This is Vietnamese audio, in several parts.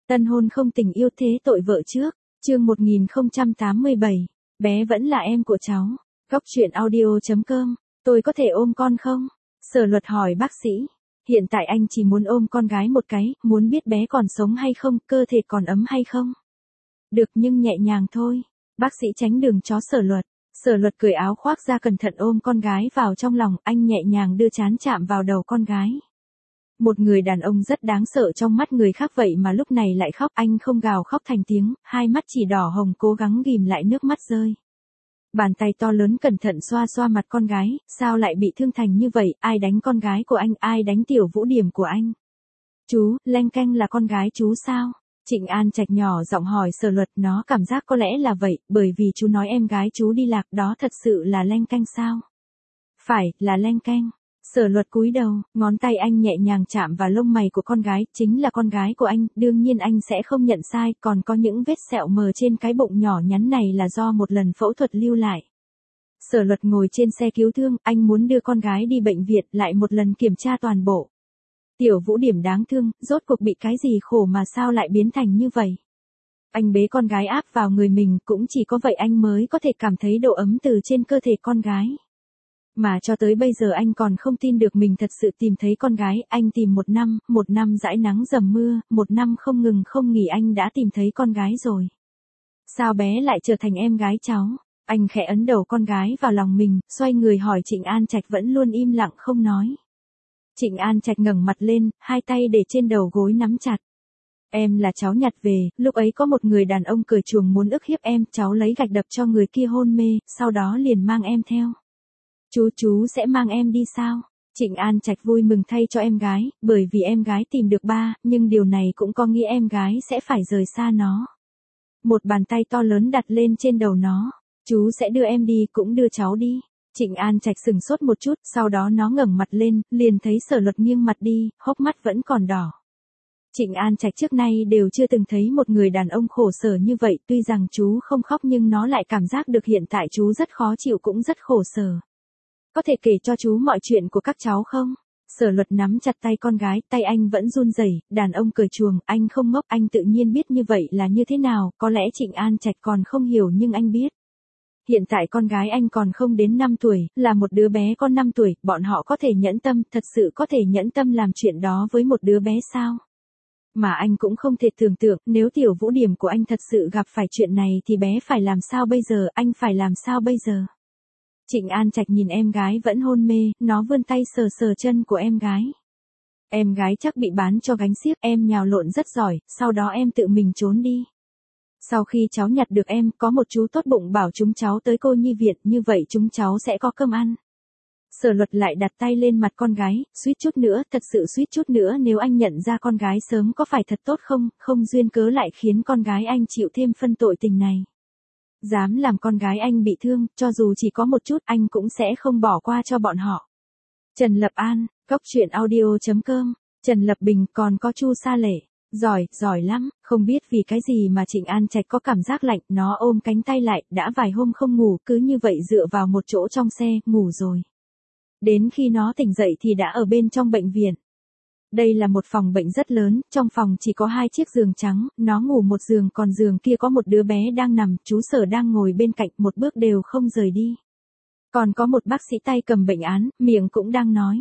Tân hôn không tình yêu thế tội vợ trước, chương 1087, bé vẫn là em của cháu. Góc chuyện audio.com, tôi có thể ôm con không? Sở Luật hỏi bác sĩ. Hiện tại anh chỉ muốn ôm con gái một cái, muốn biết bé còn sống hay không, cơ thể còn ấm hay không. Được nhưng nhẹ nhàng thôi. Bác sĩ tránh đường chó Sở Luật. Sở Luật cởi áo khoác ra cẩn thận ôm con gái vào trong lòng, anh nhẹ nhàng đưa trán chạm vào đầu con gái. Một người đàn ông rất đáng sợ trong mắt người khác vậy mà lúc này lại khóc, anh không gào khóc thành tiếng, hai mắt chỉ đỏ hồng cố gắng ghìm lại nước mắt rơi. Bàn tay to lớn cẩn thận xoa xoa mặt con gái, sao lại bị thương thành như vậy, ai đánh con gái của anh, ai đánh Tiểu Vũ Điểm của anh? Chú, leng keng là con gái chú sao? Trịnh An Trạch nhỏ giọng hỏi Sở Luật, nó cảm giác có lẽ là vậy, bởi vì chú nói em gái chú đi lạc, đó thật sự là leng keng sao? Phải, là leng keng. Sở Luật cúi đầu, ngón tay anh nhẹ nhàng chạm vào lông mày của con gái, chính là con gái của anh, đương nhiên anh sẽ không nhận sai, còn có những vết sẹo mờ trên cái bụng nhỏ nhắn này là do một lần phẫu thuật lưu lại. Sở Luật ngồi trên xe cứu thương, anh muốn đưa con gái đi bệnh viện, lại một lần kiểm tra toàn bộ. Tiểu Vũ Điểm đáng thương, rốt cuộc bị cái gì khổ mà sao lại biến thành như vậy? Anh bế con gái áp vào người mình, cũng chỉ có vậy anh mới có thể cảm thấy độ ấm từ trên cơ thể con gái. Mà cho tới bây giờ anh còn không tin được mình thật sự tìm thấy con gái, anh tìm một năm dãi nắng dầm mưa, một năm không ngừng không nghỉ anh đã tìm thấy con gái rồi. Sao bé lại trở thành em gái cháu? Anh khẽ ấn đầu con gái vào lòng mình, xoay người hỏi Trịnh An Trạch vẫn luôn im lặng không nói. Trịnh An Trạch ngẩng mặt lên, hai tay để trên đầu gối nắm chặt. Em là cháu nhặt về, lúc ấy có một người đàn ông cởi chuồng muốn ức hiếp em, cháu lấy gạch đập cho người kia hôn mê, sau đó liền mang em theo. Chú sẽ mang em đi sao? Trịnh An Trạch vui mừng thay cho em gái, bởi vì em gái tìm được ba, nhưng điều này cũng có nghĩa em gái sẽ phải rời xa nó. Một bàn tay to lớn đặt lên trên đầu nó. Chú sẽ đưa em đi, cũng đưa cháu đi. Trịnh An Trạch sừng sốt một chút, sau đó nó ngẩng mặt lên, liền thấy Sở Luật nghiêng mặt đi, hốc mắt vẫn còn đỏ. Trịnh An Trạch trước nay đều chưa từng thấy một người đàn ông khổ sở như vậy, tuy rằng chú không khóc nhưng nó lại cảm giác được hiện tại chú rất khó chịu cũng rất khổ sở. Có thể kể cho chú mọi chuyện của các cháu không? Sở Luật nắm chặt tay con gái, tay anh vẫn run rẩy, đàn ông cởi chuồng, anh không ngốc, anh tự nhiên biết như vậy là như thế nào, có lẽ Trịnh An Trạch còn không hiểu nhưng anh biết. Hiện tại con gái anh còn không đến 5 tuổi, là một đứa bé con 5 tuổi, bọn họ có thể nhẫn tâm, thật sự có thể nhẫn tâm làm chuyện đó với một đứa bé sao? Mà anh cũng không thể tưởng tượng, nếu Tiểu Vũ Điểm của anh thật sự gặp phải chuyện này thì bé phải làm sao bây giờ, anh phải làm sao bây giờ? Trịnh An Trạch nhìn em gái vẫn hôn mê, nó vươn tay sờ sờ chân của em gái. Em gái chắc bị bán cho gánh xiếc, em nhào lộn rất giỏi, sau đó em tự mình trốn đi. Sau khi cháu nhặt được em, có một chú tốt bụng bảo chúng cháu tới cô nhi viện, như vậy chúng cháu sẽ có cơm ăn. Sở Luật lại đặt tay lên mặt con gái, suýt chút nữa, thật sự suýt chút nữa nếu anh nhận ra con gái sớm có phải thật tốt không, không duyên cớ lại khiến con gái anh chịu thêm phân tội tình này. Dám làm con gái anh bị thương, cho dù chỉ có một chút anh cũng sẽ không bỏ qua cho bọn họ. Trần Lập An, góc chuyện audio.com, Trần Lập Bình còn có Chu Sa Lệ. Giỏi lắm, không biết vì cái gì mà Trịnh An Trạch có cảm giác lạnh, nó ôm cánh tay lại, đã vài hôm không ngủ, cứ như vậy dựa vào một chỗ trong xe, ngủ rồi. Đến khi nó tỉnh dậy thì đã ở bên trong bệnh viện. Đây là một phòng bệnh rất lớn, trong phòng chỉ có 2 chiếc giường trắng, nó ngủ một giường còn giường kia có một đứa bé đang nằm, chú Sở đang ngồi bên cạnh, một bước đều không rời đi. Còn có một bác sĩ tay cầm bệnh án, miệng cũng đang nói.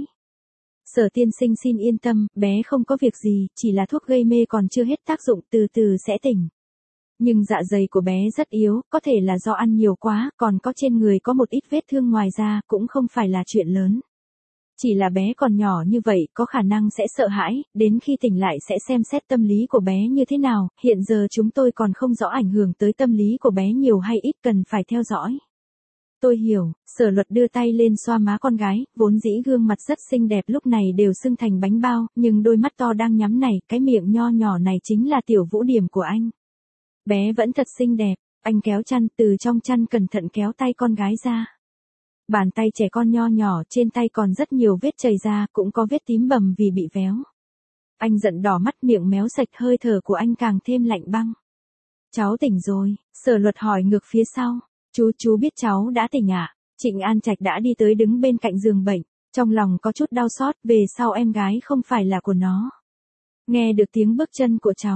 Sở tiên sinh xin yên tâm, bé không có việc gì, chỉ là thuốc gây mê còn chưa hết tác dụng, từ từ sẽ tỉnh. Nhưng dạ dày của bé rất yếu, có thể là do ăn nhiều quá, còn có trên người có một ít vết thương ngoài ra, cũng không phải là chuyện lớn. Chỉ là bé còn nhỏ như vậy, có khả năng sẽ sợ hãi, đến khi tỉnh lại sẽ xem xét tâm lý của bé như thế nào, hiện giờ chúng tôi còn không rõ ảnh hưởng tới tâm lý của bé nhiều hay ít, cần phải theo dõi. Tôi hiểu. Sở Luật đưa tay lên xoa má con gái, vốn dĩ gương mặt rất xinh đẹp lúc này đều sưng thành bánh bao, nhưng đôi mắt to đang nhắm này, cái miệng nho nhỏ này chính là Tiểu Vũ Điểm của anh. Bé vẫn thật xinh đẹp, anh kéo chăn, từ trong chăn cẩn thận kéo tay con gái ra. Bàn tay trẻ con nho nhỏ, trên tay còn rất nhiều vết chảy ra, cũng có vết tím bầm vì bị véo. Anh giận đỏ mắt, miệng méo sạch, hơi thở của anh càng thêm lạnh băng. Cháu tỉnh rồi, Sở Luật hỏi ngược phía sau. Chú biết cháu đã tỉnh ạ. Trịnh An Trạch đã đi tới đứng bên cạnh giường bệnh, trong lòng có chút đau xót, về sau em gái không phải là của nó. Nghe được tiếng bước chân của cháu,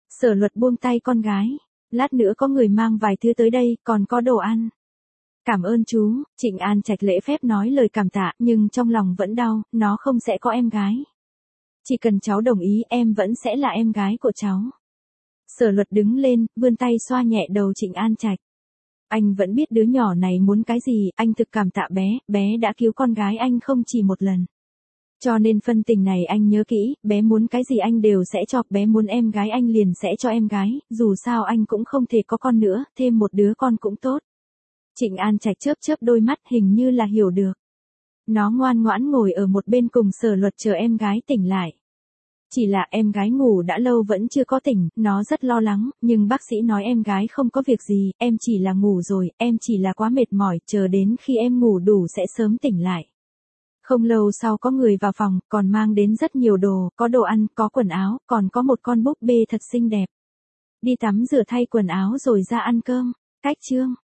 Sở Luật buông tay con gái. Lát nữa có người mang vài thứ tới đây, còn có đồ ăn. Cảm ơn chú, Trịnh An Trạch lễ phép nói lời cảm tạ, nhưng trong lòng vẫn đau, nó không sẽ có em gái. Chỉ cần cháu đồng ý, em vẫn sẽ là em gái của cháu. Sở Luật đứng lên, vươn tay xoa nhẹ đầu Trịnh An Trạch. Anh vẫn biết đứa nhỏ này muốn cái gì, anh thực cảm tạ bé đã cứu con gái anh không chỉ một lần. Cho nên phân tình này anh nhớ kỹ, bé muốn cái gì anh đều sẽ cho, bé muốn em gái anh liền sẽ cho em gái, dù sao anh cũng không thể có con nữa, thêm một đứa con cũng tốt. Trịnh An Trạch chớp chớp đôi mắt hình như là hiểu được. Nó ngoan ngoãn ngồi ở một bên cùng Sở Luật chờ em gái tỉnh lại. Chỉ là em gái ngủ đã lâu vẫn chưa có tỉnh, nó rất lo lắng, nhưng bác sĩ nói em gái không có việc gì, em chỉ là ngủ rồi, em chỉ là quá mệt mỏi, chờ đến khi em ngủ đủ sẽ sớm tỉnh lại. Không lâu sau có người vào phòng, còn mang đến rất nhiều đồ, có đồ ăn, có quần áo, còn có một con búp bê thật xinh đẹp. Đi tắm rửa thay quần áo rồi ra ăn cơm. Cách chương